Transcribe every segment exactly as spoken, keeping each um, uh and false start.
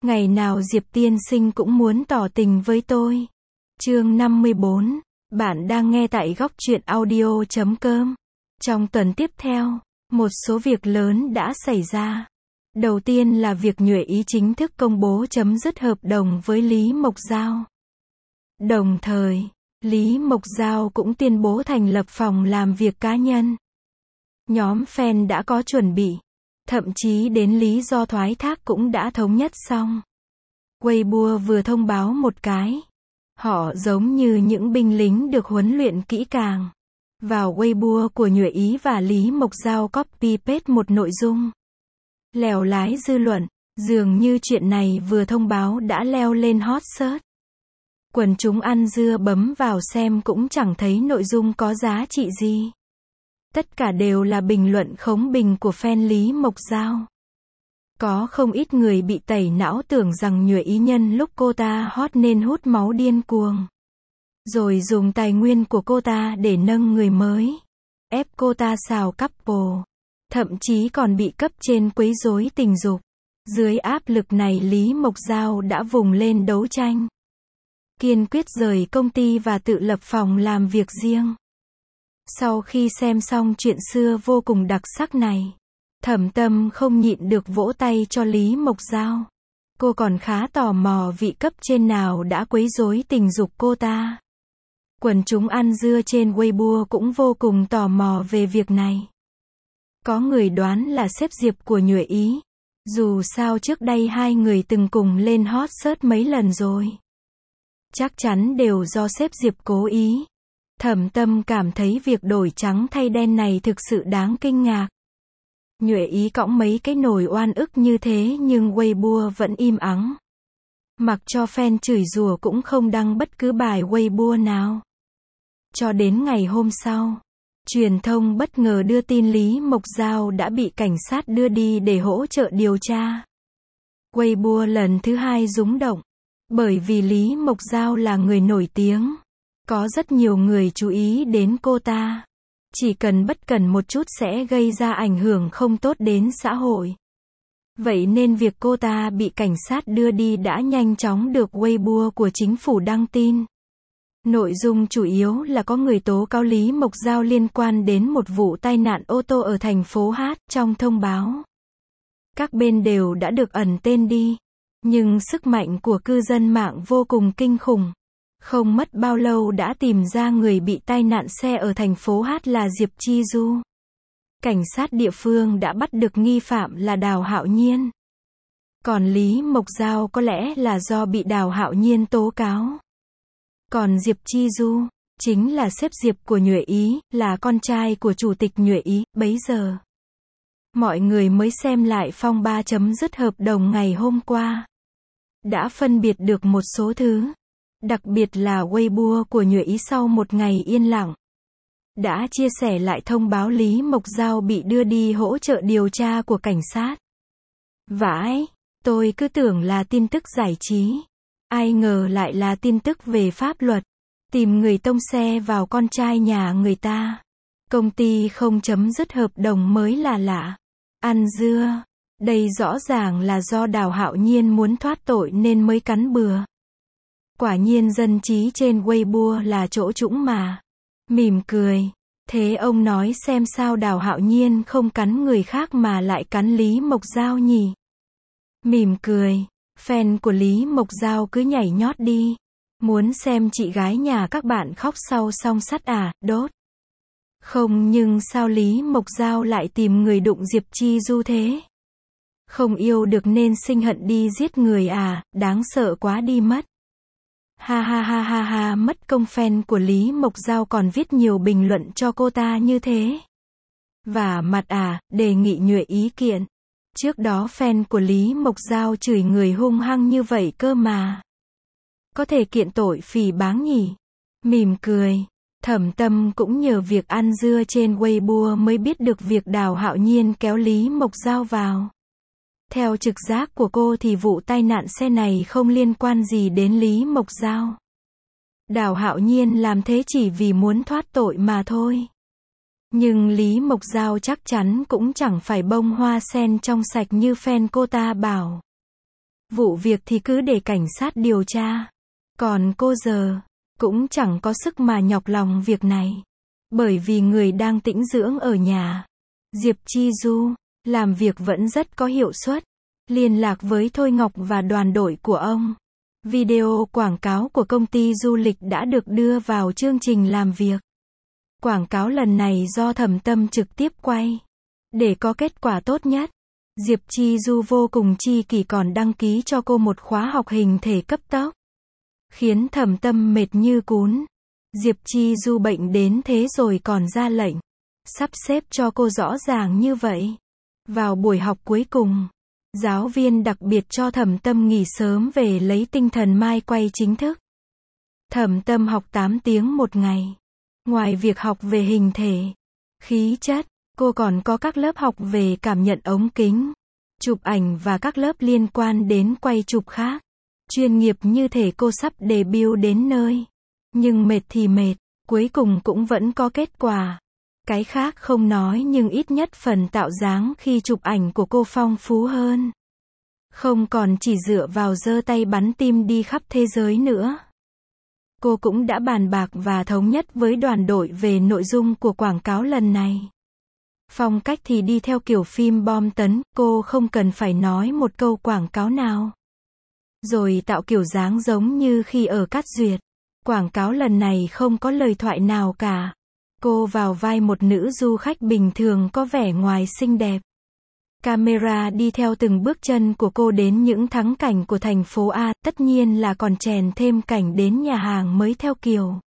Ngày nào Diệp tiên sinh cũng muốn tỏ tình với tôi. Chương năm mươi bốn. Bạn đang nghe tại góc truyện audio chấm com. Trong tuần tiếp theo, một số việc lớn đã xảy ra. Đầu tiên là việc Nhuệ Ý chính thức công bố chấm dứt hợp đồng với Lý Mộc Giao. Đồng thời, Lý Mộc Giao cũng tuyên bố thành lập phòng làm việc cá nhân. Nhóm fan đã có chuẩn bị. Thậm chí đến lý do thoái thác cũng đã thống nhất xong. Weibo vừa thông báo một cái. Họ giống như những binh lính được huấn luyện kỹ càng. Vào Weibo của Nhuệ Ý và Lý Mộc Giao copy paste một nội dung. Lèo lái dư luận, dường như chuyện này vừa thông báo đã leo lên hot search. Quần chúng ăn dưa bấm vào xem cũng chẳng thấy nội dung có giá trị gì. Tất cả đều là bình luận khống bình của fan Lý Mộc Giao. Có không ít người bị tẩy não tưởng rằng Nhuệ Ý nhân lúc cô ta hot nên hút máu điên cuồng. Rồi dùng tài nguyên của cô ta để nâng người mới. Ép cô ta xào couple. Thậm chí còn bị cấp trên quấy rối tình dục. Dưới áp lực này Lý Mộc Giao đã vùng lên đấu tranh. Kiên quyết rời công ty và tự lập phòng làm việc riêng. Sau khi xem xong chuyện xưa vô cùng đặc sắc này, Thẩm Tâm không nhịn được vỗ tay cho Lý Mộc Giao. Cô còn khá tò mò vị cấp trên nào đã quấy rối tình dục cô ta. Quần chúng ăn dưa trên Weibo cũng vô cùng tò mò về việc này. Có người đoán là sếp Diệp của Nhuệ Ý. Dù sao trước đây hai người từng cùng lên hot search mấy lần rồi. Chắc chắn đều do sếp Diệp cố ý. Thẩm Tâm cảm thấy việc đổi trắng thay đen này thực sự đáng kinh ngạc. Nhuệ Ý cõng mấy cái nồi oan ức như thế nhưng Weibo vẫn im ắng. Mặc cho fan chửi rủa cũng không đăng bất cứ bài Weibo nào. Cho đến ngày hôm sau, truyền thông bất ngờ đưa tin Lý Mộc Giao đã bị cảnh sát đưa đi để hỗ trợ điều tra. Weibo lần thứ hai rúng động. Bởi vì Lý Mộc Giao là người nổi tiếng. Có rất nhiều người chú ý đến cô ta. Chỉ cần bất cẩn một chút sẽ gây ra ảnh hưởng không tốt đến xã hội. Vậy nên việc cô ta bị cảnh sát đưa đi đã nhanh chóng được Weibo của chính phủ đăng tin. Nội dung chủ yếu là có người tố cáo Lý Mộc Giao liên quan đến một vụ tai nạn ô tô ở thành phố Hát. Trong thông báo, các bên đều đã được ẩn tên đi. Nhưng sức mạnh của cư dân mạng vô cùng kinh khủng. Không mất bao lâu đã tìm ra người bị tai nạn xe ở thành phố Hát là Diệp Chi Du. Cảnh sát địa phương đã bắt được nghi phạm là Đào Hạo Nhiên. Còn Lý Mộc Giao có lẽ là do bị Đào Hạo Nhiên tố cáo. Còn Diệp Chi Du, chính là sếp Diệp của Nhuệ Ý, là con trai của chủ tịch Nhuệ Ý, bấy giờ. Mọi người mới xem lại phong ba chấm dứt hợp đồng ngày hôm qua. Đã phân biệt được một số thứ. Đặc biệt là Weibo của Nhuệ Ý sau một ngày yên lặng. Đã chia sẻ lại thông báo Lý Mộc Giao bị đưa đi hỗ trợ điều tra của cảnh sát. Vãi, tôi cứ tưởng là tin tức giải trí. Ai ngờ lại là tin tức về pháp luật. Tìm người tông xe vào con trai nhà người ta. Công ty không chấm dứt hợp đồng mới là lạ. Ăn dưa. Đây rõ ràng là do Đào Hạo Nhiên muốn thoát tội nên mới cắn bừa. Quả nhiên dân trí trên Weibo là chỗ trũng mà. Mỉm cười. Thế ông nói xem sao Đào Hạo Nhiên không cắn người khác mà lại cắn Lý Mộc Giao nhỉ? Mỉm cười. Fan của Lý Mộc Giao cứ nhảy nhót đi. Muốn xem chị gái nhà các bạn khóc sau song sắt à, đốt. Không nhưng sao Lý Mộc Giao lại tìm người đụng Diệp Chi Du thế? Không yêu được nên sinh hận đi giết người à, đáng sợ quá đi mất. Ha ha ha ha ha, mất công fan của Lý Mộc Giao còn viết nhiều bình luận cho cô ta như thế. Và mặt à, đề nghị Nhuệ Ý kiện. Trước đó fan của Lý Mộc Giao chửi người hung hăng như vậy cơ mà. Có thể kiện tội phỉ báng nhỉ? Mỉm cười. Thẩm Tâm cũng nhờ việc ăn dưa trên Weibo mới biết được việc Đào Hạo Nhiên kéo Lý Mộc Giao vào. Theo trực giác của cô thì vụ tai nạn xe này không liên quan gì đến Lý Mộc Giao. Đào Hạo Nhiên làm thế chỉ vì muốn thoát tội mà thôi. Nhưng Lý Mộc Giao chắc chắn cũng chẳng phải bông hoa sen trong sạch như fan cô ta bảo. Vụ việc thì cứ để cảnh sát điều tra. Còn cô giờ, cũng chẳng có sức mà nhọc lòng việc này. Bởi vì người đang tĩnh dưỡng ở nhà. Diệp Chi Du, làm việc vẫn rất có hiệu suất. Liên lạc với Thôi Ngọc và đoàn đội của ông. Video quảng cáo của công ty du lịch đã được đưa vào chương trình làm việc. Quảng cáo lần này do Thẩm Tâm trực tiếp quay. Để có kết quả tốt nhất, Diệp Chi Du vô cùng chi kỷ còn đăng ký cho cô một khóa học hình thể cấp tốc. Khiến Thẩm Tâm mệt như cún. Diệp Chi Du bệnh đến thế rồi còn ra lệnh. Sắp xếp cho cô rõ ràng như vậy. Vào buổi học cuối cùng, giáo viên đặc biệt cho Thẩm Tâm nghỉ sớm về lấy tinh thần mai quay chính thức. Thẩm Tâm học tám tiếng một ngày. Ngoài việc học về hình thể, khí chất, cô còn có các lớp học về cảm nhận ống kính, chụp ảnh và các lớp liên quan đến quay chụp khác. Chuyên nghiệp như thể cô sắp debut đến nơi. Nhưng mệt thì mệt, cuối cùng cũng vẫn có kết quả. Cái khác không nói nhưng ít nhất phần tạo dáng khi chụp ảnh của cô phong phú hơn. Không còn chỉ dựa vào giơ tay bắn tim đi khắp thế giới nữa. Cô cũng đã bàn bạc và thống nhất với đoàn đội về nội dung của quảng cáo lần này. Phong cách thì đi theo kiểu phim bom tấn, cô không cần phải nói một câu quảng cáo nào. Rồi tạo kiểu dáng giống như khi ở Cát Duyệt. Quảng cáo lần này không có lời thoại nào cả. Cô vào vai một nữ du khách bình thường có vẻ ngoài xinh đẹp. Camera đi theo từng bước chân của cô đến những thắng cảnh của thành phố A, tất nhiên là còn chèn thêm cảnh đến nhà hàng mới theo kiểu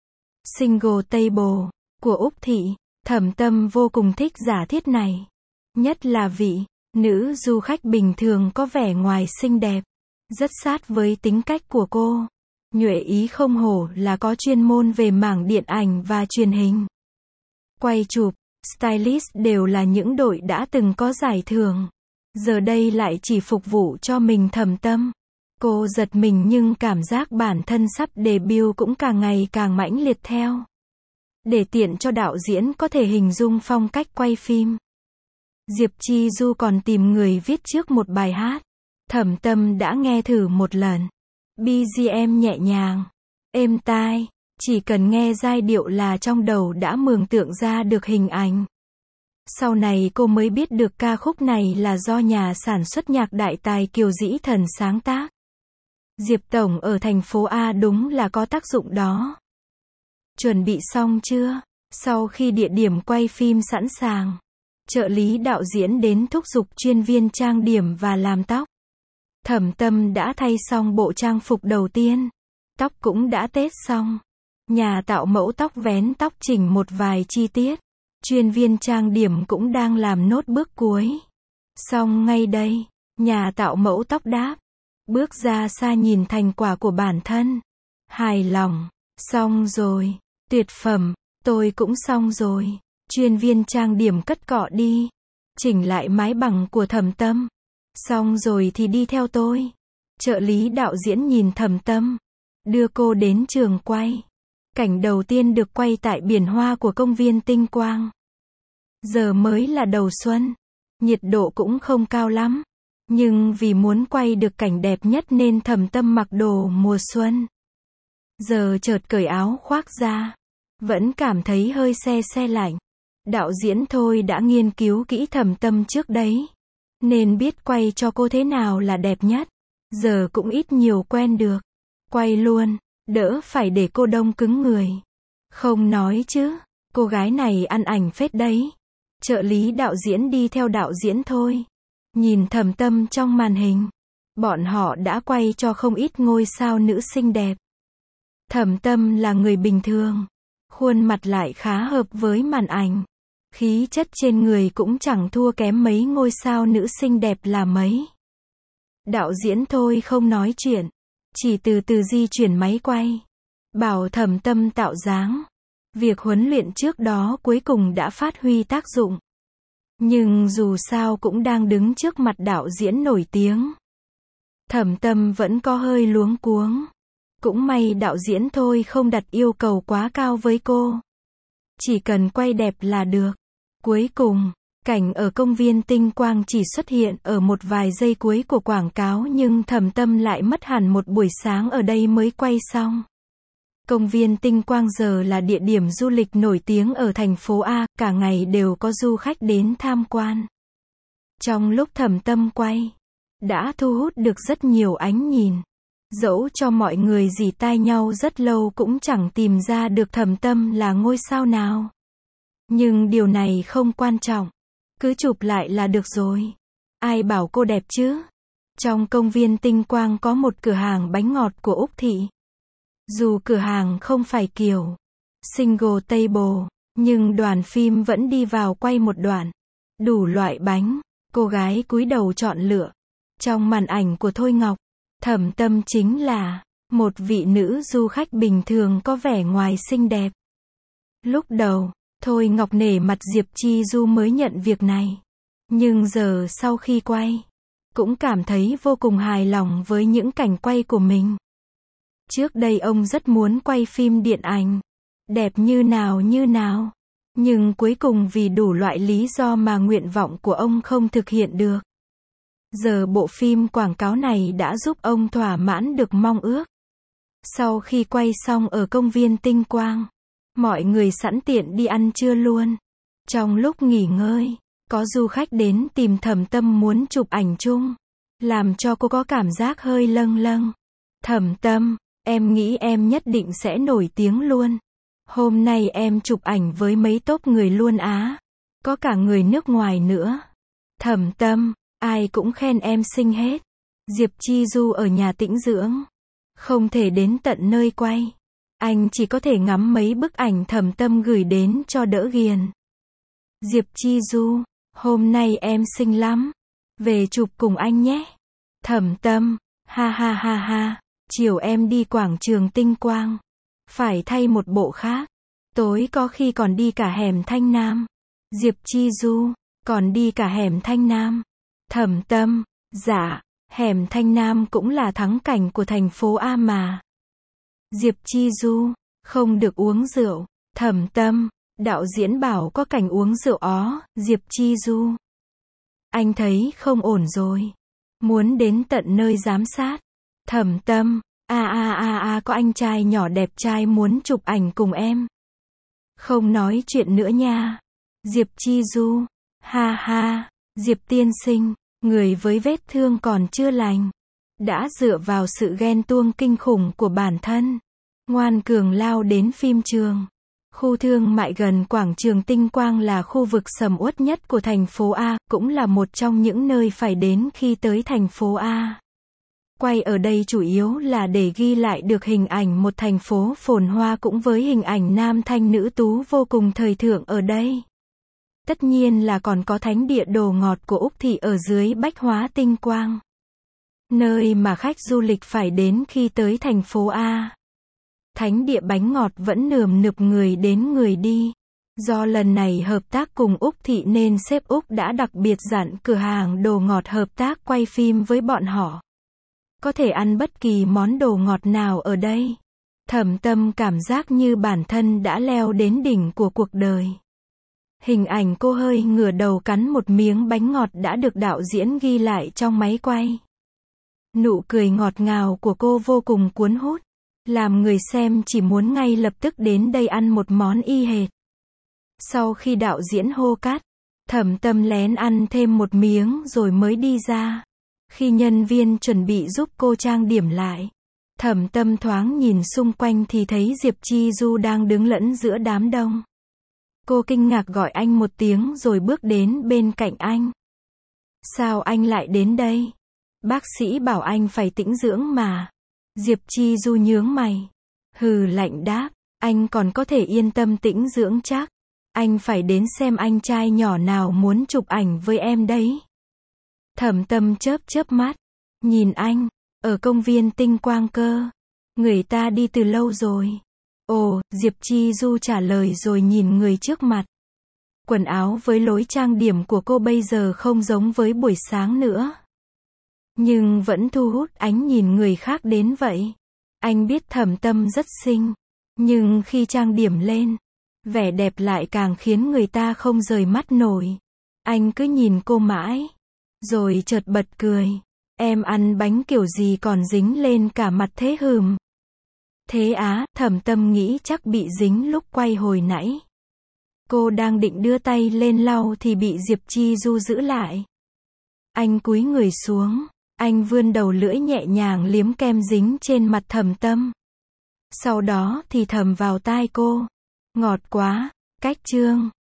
Single Table của Úc Thị. Thẩm Tâm vô cùng thích giả thiết này. Nhất là vị nữ du khách bình thường có vẻ ngoài xinh đẹp. Rất sát với tính cách của cô. Nhuệ Ý không hổ là có chuyên môn về mảng điện ảnh và truyền hình. Quay chụp, stylist đều là những đội đã từng có giải thưởng. Giờ đây lại chỉ phục vụ cho mình. Thẩm Tâm. Cô giật mình nhưng cảm giác bản thân sắp debut cũng càng ngày càng mãnh liệt theo. Để tiện cho đạo diễn có thể hình dung phong cách quay phim, Diệp Chi Du còn tìm người viết trước một bài hát. Thẩm Tâm đã nghe thử một lần. bê giê em nhẹ nhàng, êm tai, chỉ cần nghe giai điệu là trong đầu đã mường tượng ra được hình ảnh. Sau này cô mới biết được ca khúc này là do nhà sản xuất nhạc đại tài Kiều Dĩ Thần sáng tác. Diệp Tổng ở thành phố A đúng là có tác dụng đó. Chuẩn bị xong chưa? Sau khi địa điểm quay phim sẵn sàng, trợ lý đạo diễn đến thúc giục chuyên viên trang điểm và làm tóc. Thẩm Tâm đã thay xong bộ trang phục đầu tiên. Tóc cũng đã tết xong. Nhà tạo mẫu tóc vén tóc chỉnh một vài chi tiết. Chuyên viên trang điểm cũng đang làm nốt bước cuối. Xong ngay đây, nhà tạo mẫu tóc đáp. Bước ra xa nhìn thành quả của bản thân. Hài lòng. Xong rồi. Tuyệt phẩm. Tôi cũng xong rồi. Chuyên viên trang điểm cất cọ đi. Chỉnh lại mái bằng của Thẩm Tâm. Xong rồi thì đi theo tôi. Trợ lý đạo diễn nhìn Thẩm Tâm. Đưa cô đến trường quay. Cảnh đầu tiên được quay tại biển hoa của công viên Tinh Quang. Giờ mới là đầu xuân. Nhiệt độ cũng không cao lắm. Nhưng vì muốn quay được cảnh đẹp nhất nên Thẩm Tâm mặc đồ mùa xuân. Giờ chợt cởi áo khoác ra. Vẫn cảm thấy hơi se se lạnh. Đạo diễn Thôi đã nghiên cứu kỹ Thẩm Tâm trước đấy. Nên biết quay cho cô thế nào là đẹp nhất. Giờ cũng ít nhiều quen được. Quay luôn, đỡ phải để cô đông cứng người. Không nói chứ, cô gái này ăn ảnh phết đấy. Trợ lý đạo diễn đi theo đạo diễn Thôi. Nhìn Thẩm Tâm trong màn hình. Bọn họ đã quay cho không ít ngôi sao nữ xinh đẹp. Thẩm Tâm là người bình thường. Khuôn mặt lại khá hợp với màn ảnh. Khí chất trên người cũng chẳng thua kém mấy ngôi sao nữ xinh đẹp là mấy. Đạo diễn Thôi không nói chuyện. Chỉ từ từ di chuyển máy quay. Bảo Thẩm Tâm tạo dáng. Việc huấn luyện trước đó cuối cùng đã phát huy tác dụng. Nhưng dù sao cũng đang đứng trước mặt đạo diễn nổi tiếng. Thẩm Tâm vẫn có hơi luống cuống. Cũng may đạo diễn Thôi không đặt yêu cầu quá cao với cô. Chỉ cần quay đẹp là được. Cuối cùng, Cảnh ở công viên Tinh Quang chỉ xuất hiện ở một vài giây cuối của quảng cáo nhưng Thẩm Tâm lại mất hẳn một buổi sáng ở đây mới quay xong. Công viên Tinh Quang giờ là địa điểm du lịch nổi tiếng ở thành phố A, cả ngày đều có du khách đến tham quan. Trong lúc Thẩm Tâm quay, đã thu hút được rất nhiều ánh nhìn. Dẫu cho mọi người rỉ tai nhau rất lâu cũng chẳng tìm ra được Thẩm Tâm là ngôi sao nào. Nhưng điều này không quan trọng. Cứ chụp lại là được rồi. Ai bảo cô đẹp chứ? Trong công viên Tinh Quang có một cửa hàng bánh ngọt của Úc Thị. Dù cửa hàng không phải kiểu single table, nhưng đoàn phim vẫn đi vào quay một đoạn. Đủ loại bánh, cô gái cúi đầu chọn lựa. Trong màn ảnh của Thôi Ngọc, Thẩm Tâm chính là một vị nữ du khách bình thường có vẻ ngoài xinh đẹp. Lúc đầu, Thôi Ngọc nể mặt Diệp Chi Du mới nhận việc này. Nhưng giờ sau khi quay, cũng cảm thấy vô cùng hài lòng với những cảnh quay của mình. Trước đây ông rất muốn quay phim điện ảnh, đẹp như nào như nào. Nhưng cuối cùng vì đủ loại lý do mà nguyện vọng của ông không thực hiện được. Giờ bộ phim quảng cáo này đã giúp ông thỏa mãn được mong ước. Sau khi quay xong ở công viên Tinh Quang, mọi người sẵn tiện đi ăn trưa luôn. Trong lúc nghỉ ngơi, có du khách đến tìm Thẩm Tâm muốn chụp ảnh chung, làm cho cô có cảm giác hơi lâng lâng. Thẩm Tâm, em nghĩ em nhất định sẽ nổi tiếng luôn. Hôm nay em chụp ảnh với mấy tốp người luôn á. Có cả người nước ngoài nữa. Thẩm Tâm, ai cũng khen em xinh hết. Diệp Chi Du ở nhà tĩnh dưỡng, không thể đến tận nơi quay. Anh chỉ có thể ngắm mấy bức ảnh Thẩm Tâm gửi đến cho đỡ ghiền. Diệp Chi Du, hôm nay em xinh lắm. Về chụp cùng anh nhé. Thẩm Tâm, ha ha ha ha, chiều em đi quảng trường Tinh Quang. Phải thay một bộ khác. Tối có khi còn đi cả hẻm Thanh Nam. Diệp Chi Du, còn đi cả hẻm Thanh Nam. Thẩm Tâm, dạ, hẻm Thanh Nam cũng là thắng cảnh của thành phố A mà. Diệp Chi Du, không được uống rượu. Thẩm Tâm, đạo diễn bảo có cảnh uống rượu ó. Diệp Chi Du, anh thấy không ổn rồi. Muốn đến tận nơi giám sát. Thẩm Tâm, a a a a có anh trai nhỏ đẹp trai muốn chụp ảnh cùng em. Không nói chuyện nữa nha. Diệp Chi Du, ha ha, Diệp tiên sinh, người với vết thương còn chưa lành, đã dựa vào sự ghen tuông kinh khủng của bản thân, ngoan cường lao đến phim trường. Khu thương mại gần quảng trường Tinh Quang là khu vực sầm uất nhất của thành phố A, cũng là một trong những nơi phải đến khi tới thành phố A. Quay ở đây chủ yếu là để ghi lại được hình ảnh một thành phố phồn hoa cũng với hình ảnh nam thanh nữ tú vô cùng thời thượng ở đây. Tất nhiên là còn có thánh địa đồ ngọt của Úc Thị ở dưới Bách Hóa Tinh Quang. Nơi mà khách du lịch phải đến khi tới thành phố A. Thánh địa bánh ngọt vẫn nườm nượp người đến người đi. Do lần này hợp tác cùng Úc Thị nên sếp Úc đã đặc biệt dặn cửa hàng đồ ngọt hợp tác quay phim với bọn họ. Có thể ăn bất kỳ món đồ ngọt nào ở đây. Thẩm Tâm cảm giác như bản thân đã leo đến đỉnh của cuộc đời. Hình ảnh cô hơi ngửa đầu cắn một miếng bánh ngọt đã được đạo diễn ghi lại trong máy quay. Nụ cười ngọt ngào của cô vô cùng cuốn hút, làm người xem chỉ muốn ngay lập tức đến đây ăn một món y hệt. Sau khi đạo diễn hô cắt, Thẩm Tâm lén ăn thêm một miếng rồi mới đi ra. Khi nhân viên chuẩn bị giúp cô trang điểm lại, Thẩm Tâm thoáng nhìn xung quanh thì thấy Diệp Chi Du đang đứng lẫn giữa đám đông. Cô kinh ngạc gọi anh một tiếng rồi bước đến bên cạnh anh. Sao anh lại đến đây? Bác sĩ bảo anh phải tĩnh dưỡng mà. Diệp Chi Du nhướng mày. Hừ lạnh đáp, anh còn có thể yên tâm tĩnh dưỡng chắc. Anh phải đến xem anh trai nhỏ nào muốn chụp ảnh với em đấy. Thẩm Tâm chớp chớp mắt, nhìn anh, ở công viên Tinh Quang cơ. Người ta đi từ lâu rồi. Ồ, Diệp Chi Du trả lời rồi nhìn người trước mặt. Quần áo với lối trang điểm của cô bây giờ không giống với buổi sáng nữa. Nhưng vẫn thu hút ánh nhìn người khác đến vậy. Anh biết Thẩm Tâm rất xinh. Nhưng khi trang điểm lên, vẻ đẹp lại càng khiến người ta không rời mắt nổi. Anh cứ nhìn cô mãi, rồi chợt bật cười. Em ăn bánh kiểu gì còn dính lên cả mặt thế hừm? Thế á, Thẩm Tâm nghĩ chắc bị dính lúc quay hồi nãy. Cô đang định đưa tay lên lau thì bị Diệp Chi Du giữ lại. Anh cúi người xuống, anh vươn đầu lưỡi nhẹ nhàng liếm kem dính trên mặt Thẩm Tâm. Sau đó thì thầm vào tai cô. Ngọt quá, cách trương.